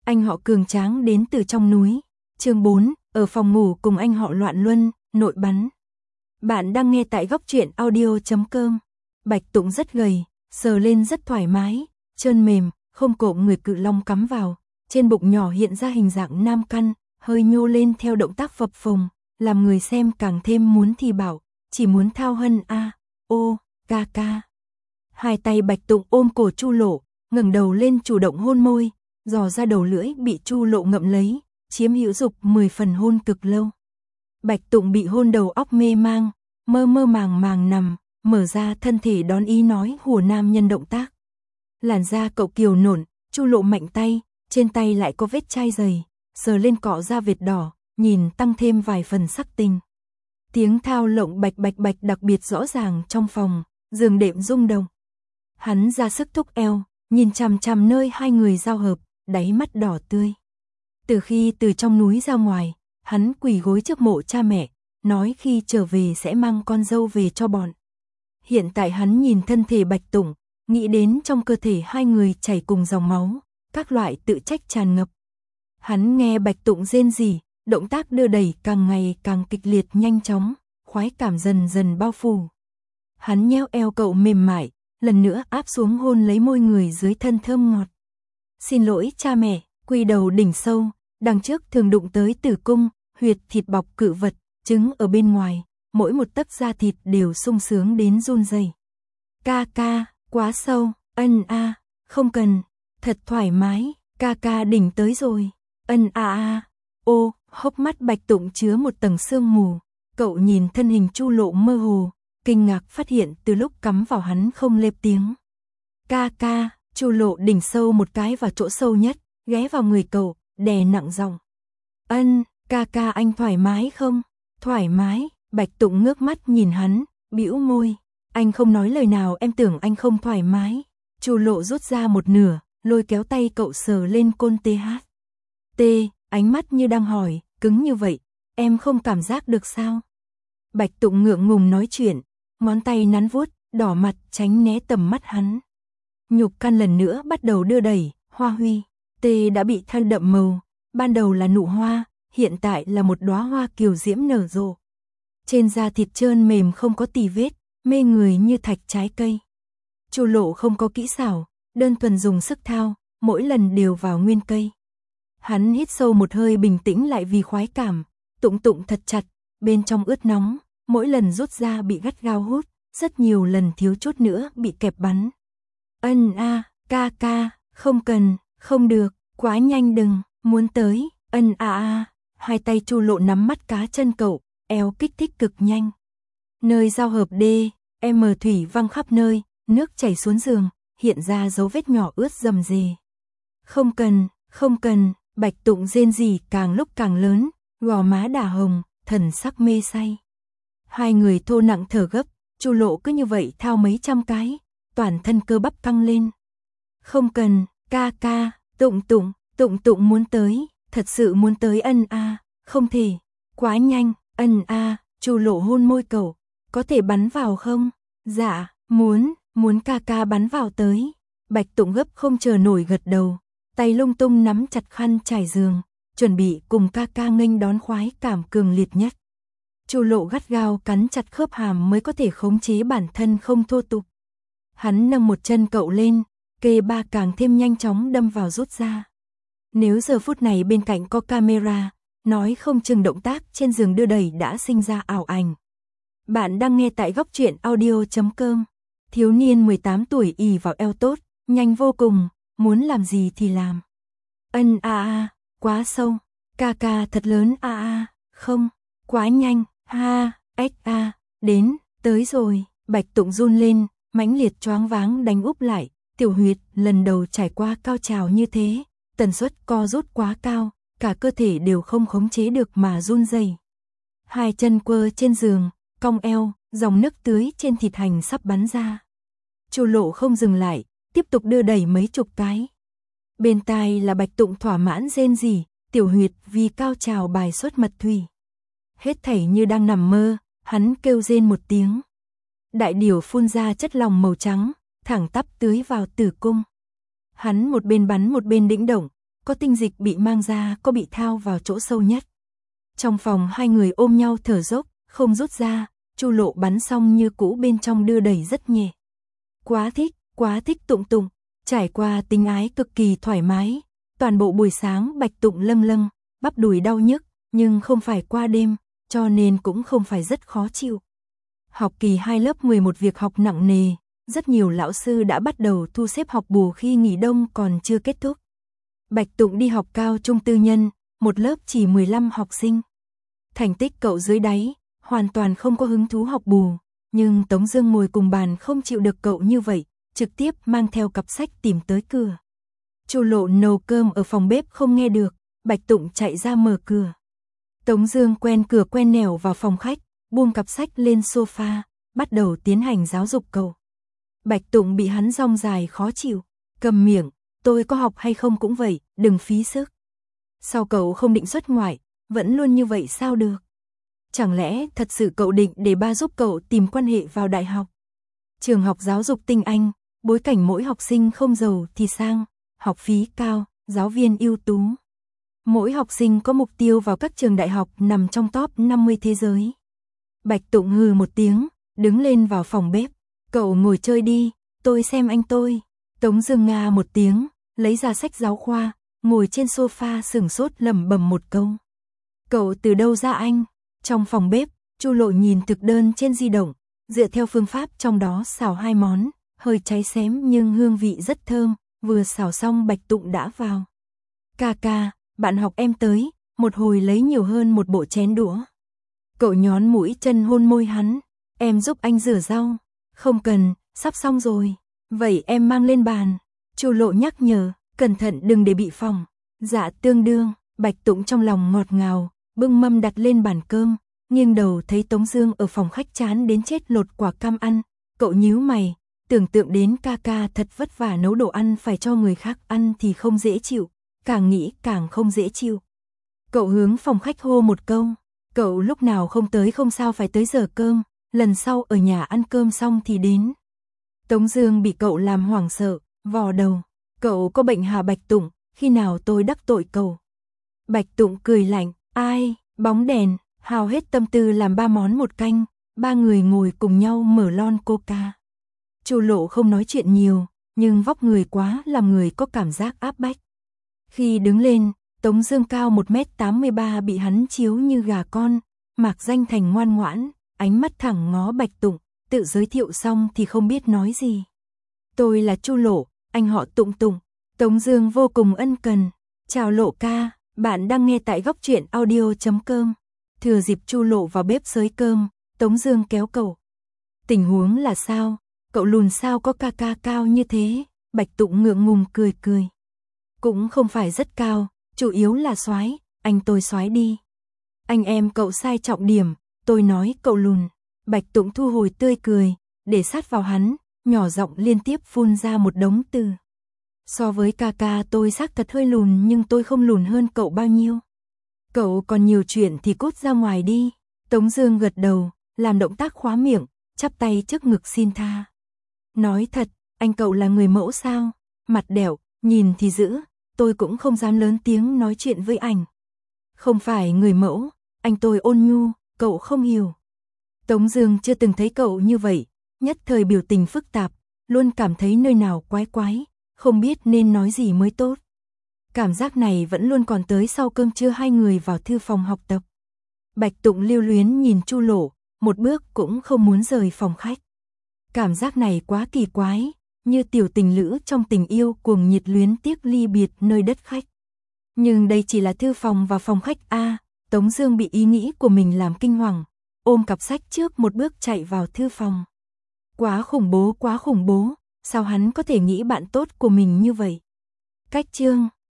anh họ cường tráng đến từ trong núi. Chương 4, ở phòng ngủ cùng anh họ loạn luân, nội bắn. Bạn đang nghe tại góc truyện audio.com. Bạch Tụng rất gầy, sờ lên rất thoải mái, trơn mềm, không cộm người cự long cắm vào. Trên bụng nhỏ hiện ra hình dạng nam căn, hơi nhô lên theo động tác phập phồng, làm người xem càng thêm muốn thì bảo, chỉ muốn thao hân a, ô, ca ca. Hai tay Bạch Tụng ôm cổ Chu Lộ, ngẩng đầu lên chủ động hôn môi, dò ra đầu lưỡi bị Chu Lộ ngậm lấy, chiếm hữu dục 10 phần hôn cực lâu. Bạch Tụng bị hôn đầu óc mê mang, mơ mơ màng màng nằm, mở ra thân thể đón ý nói hùa nam nhân động tác. Làn da cậu kiều nộn, Chu Lộ mạnh tay, trên tay lại có vết chai dày, sờ lên cọ da vệt đỏ, nhìn tăng thêm vài phần sắc tình. Tiếng thao lộng bạch bạch bạch đặc biệt rõ ràng trong phòng, giường đệm rung động. Hắn ra sức thúc eo, nhìn chằm chằm nơi hai người giao hợp, đáy mắt đỏ tươi. Từ khi từ trong núi ra ngoài, hắn quỳ gối trước mộ cha mẹ, nói khi trở về sẽ mang con dâu về cho bọn. Hiện tại hắn nhìn thân thể Bạch Tụng, nghĩ đến trong cơ thể hai người chảy cùng dòng máu, các loại tự trách tràn ngập. Hắn nghe Bạch Tụng rên rỉ, động tác đưa đẩy càng ngày càng kịch liệt nhanh chóng, khoái cảm dần dần bao phủ. Hắn nheo eo cậu mềm mại, lần nữa áp xuống hôn lấy môi người dưới thân thơm ngọt. Xin lỗi cha mẹ, quy đầu đỉnh sâu, đằng trước thường đụng tới tử cung, huyệt thịt bọc cự vật, trứng ở bên ngoài, mỗi một tấc da thịt đều sung sướng đến run rẩy. Ca ca, quá sâu, ân a, không cần, thật thoải mái, ca ca đỉnh tới rồi, ân a a. Ô, hốc mắt Bạch Tụng chứa một tầng sương mù, cậu nhìn thân hình Chu Lộ mơ hồ, kinh ngạc phát hiện từ lúc cắm vào hắn không lép tiếng. Ca ca, Chu Lộ đỉnh sâu một cái vào chỗ sâu nhất, ghé vào người cậu, đè nặng giọng. Ân, ca ca anh thoải mái không? Thoải mái, Bạch Tụng ngước mắt nhìn hắn, bĩu môi. Anh không nói lời nào em tưởng anh không thoải mái. Chu Lộ rút ra một nửa, lôi kéo tay cậu sờ lên côn TH. T, ánh mắt như đang hỏi, cứng như vậy, em không cảm giác được sao? Bạch Tụng ngượng ngùng nói chuyện, ngón tay nắn vuốt, đỏ mặt tránh né tầm mắt hắn. Nhục căn lần nữa bắt đầu đưa đẩy, hoa huy. T đã bị than đậm màu, ban đầu là nụ hoa, hiện tại là một đóa hoa kiều diễm nở rộ. Trên da thịt trơn mềm không có tì vết, mê người như thạch trái cây. Chu Lộ không có kỹ xảo, đơn thuần dùng sức thao, mỗi lần đều vào nguyên cây. Hắn hít sâu một hơi bình tĩnh lại vì khoái cảm, Tụng Tụng thật chặt, bên trong ướt nóng, mỗi lần rút ra bị gắt gao hút, rất nhiều lần thiếu chút nữa bị kẹp bắn. Ân a, ca ca, không cần, không được, quá nhanh đừng, muốn tới, ân a a. Hai tay Chu Lộ nắm mắt cá chân cậu, eo kích thích cực nhanh. Nơi giao hợp D, M thủy văng khắp nơi, nước chảy xuống giường, hiện ra dấu vết nhỏ ướt rầm rề. Không cần, không cần, Bạch Tụng rên rỉ càng lúc càng lớn, gò má đỏ hồng, thần sắc mê say. Hai người thô nặng thở gấp, Chu Lộ cứ như vậy thao mấy trăm cái, toàn thân cơ bắp căng lên. Không cần, ca ca, Tụng Tụng muốn tới, thật sự muốn tới ân a, không thể, quá nhanh, ân a, Chu Lộ hôn môi cậu, có thể bắn vào không? Dạ, muốn ca ca bắn vào tới. Bạch Tụng gấp không chờ nổi gật đầu, tay lung tung nắm chặt khăn trải giường, chuẩn bị cùng ca ca nghênh đón khoái cảm cường liệt nhất. Chu Lộ gắt gao cắn chặt khớp hàm mới có thể khống chế bản thân không thô tục. Hắn nâng một chân cậu lên, kê ba càng thêm nhanh chóng đâm vào rút ra. Nếu giờ phút này bên cạnh có camera, nói không chừng động tác trên giường đưa đẩy đã sinh ra ảo ảnh. Bạn đang nghe tại góc truyện audio.com. Thiếu niên 18 tuổi ỷ vào eo tốt, nhanh vô cùng, muốn làm gì thì làm. Ân a a, quá sâu, ca ca thật lớn a a, không, quá nhanh, ha, ếch a, đến, tới rồi. Bạch Tụng run lên, mãnh liệt choáng váng đánh úp lại, tiểu huyệt lần đầu trải qua cao trào như thế, tần suất co rút quá cao, cả cơ thể đều không khống chế được mà run rẩy. Hai chân quơ trên giường, cong eo, dòng nước tưới trên thịt hành sắp bắn ra. Chu Lộ không dừng lại, tiếp tục đưa đẩy mấy chục cái. Bên tai là Bạch Tụng thỏa mãn rên rỉ, tiểu huyệt vì cao trào bài xuất mật thủy. Hết thảy như đang nằm mơ, hắn kêu rên một tiếng. Đại điểu phun ra chất lỏng màu trắng, thẳng tắp tưới vào tử cung. Hắn một bên bắn một bên đĩnh động, có tinh dịch bị mang ra, có bị thao vào chỗ sâu nhất. Trong phòng hai người ôm nhau thở dốc, không rút ra, Chu Lộ bắn xong như cũ bên trong đưa đẩy rất nhẹ. Quá thích Tụng Tụng, trải qua tình ái cực kỳ thoải mái, toàn bộ buổi sáng Bạch Tụng lâng lâng, bắp đùi đau nhức, nhưng không phải qua đêm, cho nên cũng không phải rất khó chịu. Học kỳ 2 lớp 11 việc học nặng nề, rất nhiều lão sư đã bắt đầu thu xếp học bù khi nghỉ đông còn chưa kết thúc. Bạch Tụng đi học cao trung tư nhân, một lớp chỉ 15 học sinh. Thành tích cậu dưới đáy, hoàn toàn không có hứng thú học bù, nhưng Tống Dương ngồi cùng bàn không chịu được cậu như vậy, trực tiếp mang theo cặp sách tìm tới cửa. Chu Lộ nấu cơm ở phòng bếp không nghe được, Bạch Tụng chạy ra mở cửa. Tống Dương quen cửa quen nẻo vào phòng khách, buông cặp sách lên sofa, bắt đầu tiến hành giáo dục cậu. Bạch Tụng bị hắn rong dài khó chịu, cầm miệng, tôi có học hay không cũng vậy, đừng phí sức. Sao cậu không định xuất ngoại, vẫn luôn như vậy sao được? Chẳng lẽ thật sự cậu định để ba giúp cậu tìm quan hệ vào đại học? Trường học giáo dục tinh anh, bối cảnh mỗi học sinh không giàu thì sang, học phí cao, giáo viên ưu tú. Mỗi học sinh có mục tiêu vào các trường đại học nằm trong top 50 thế giới. Bạch Tụng hừ một tiếng, đứng lên vào phòng bếp. Cậu ngồi chơi đi, tôi xem anh tôi. Tống Dương nga một tiếng, lấy ra sách giáo khoa, ngồi trên sofa sửng sốt lẩm bẩm một câu. Cậu từ đâu ra anh? Trong phòng bếp, Chu Lộ nhìn thực đơn trên di động, dựa theo phương pháp trong đó xào hai món, hơi cháy xém nhưng hương vị rất thơm, vừa xào xong Bạch Tụng đã vào. Ca, bạn học em tới, một hồi lấy nhiều hơn một bộ chén đũa. Cậu nhón mũi chân hôn môi hắn, em giúp anh rửa rau. Không cần, sắp xong rồi. Vậy em mang lên bàn. Chu Lộ nhắc nhở, cẩn thận đừng để bị phỏng. Dạ tương đương, Bạch Tụng trong lòng ngọt ngào, bưng mâm đặt lên bàn cơm, nghiêng đầu thấy Tống Dương ở phòng khách chán đến chết lột quả cam ăn. Cậu nhíu mày, tưởng tượng đến ca thật vất vả nấu đồ ăn phải cho người khác ăn thì không dễ chịu, càng nghĩ càng không dễ chịu. Cậu hướng phòng khách hô một câu, cậu lúc nào không tới không sao phải tới giờ cơm, lần sau ở nhà ăn cơm xong thì đến. Tống Dương bị cậu làm hoảng sợ, vò đầu, cậu có bệnh hả Bạch Tụng, khi nào tôi đắc tội cậu? Bạch Tụng cười lạnh, ai, bóng đèn, hao hết tâm tư làm 3 món một canh, 3 người ngồi cùng nhau mở lon coca. Chu Lộ không nói chuyện nhiều, nhưng vóc người quá làm người có cảm giác áp bách. Khi đứng lên, Tống Dương cao 1m83 bị hắn chiếu như gà con, mạc danh thành ngoan ngoãn, ánh mắt thẳng ngó Bạch Tụng, tự giới thiệu xong thì không biết nói gì. Tôi là Chu Lộ, anh họ Tụng Tụng. Tống Dương vô cùng ân cần. Chào Lộ ca, bạn đang nghe tại Góc Truyện Audio.com. Thừa dịp Chu Lộ vào bếp xới cơm, Tống Dương kéo cậu. Tình huống là sao? Cậu lùn sao có ca cao như thế? Bạch Tụng ngượng ngùng cười. Cũng không phải rất cao, chủ yếu là soái, anh tôi soái đi. Anh em cậu sai trọng điểm, tôi nói cậu lùn. Bạch Tụng thu hồi tươi cười, để sát vào hắn, nhỏ giọng liên tiếp phun ra một đống từ. So với ca tôi xác thật hơi lùn nhưng tôi không lùn hơn cậu bao nhiêu. Cậu còn nhiều chuyện thì cút ra ngoài đi. Tống Dương gật đầu, làm động tác khóa miệng, chắp tay trước ngực xin tha. Nói thật, anh cậu là người mẫu sao? Mặt đẻo, nhìn thì dữ, tôi cũng không dám lớn tiếng nói chuyện với anh. Không phải người mẫu, anh tôi ôn nhu, cậu không hiểu. Tống Dương chưa từng thấy cậu như vậy, nhất thời biểu tình phức tạp, luôn cảm thấy nơi nào quái, không biết nên nói gì mới tốt. Cảm giác này vẫn luôn còn tới sau cơm trưa hai người vào thư phòng học tập. Bạch Tụng lưu luyến nhìn Chu Lộ, một bước cũng không muốn rời phòng khách. Cảm giác này quá kỳ quái, như tiểu tình lữ trong tình yêu cuồng nhiệt luyến tiếc ly biệt nơi đất khách. Nhưng đây chỉ là thư phòng và phòng khách a. Tống Dương bị ý nghĩ của mình làm kinh hoàng, ôm cặp sách trước một bước chạy vào thư phòng. Quá khủng bố, sao hắn có thể nghĩ bạn tốt của mình như vậy? Cách chương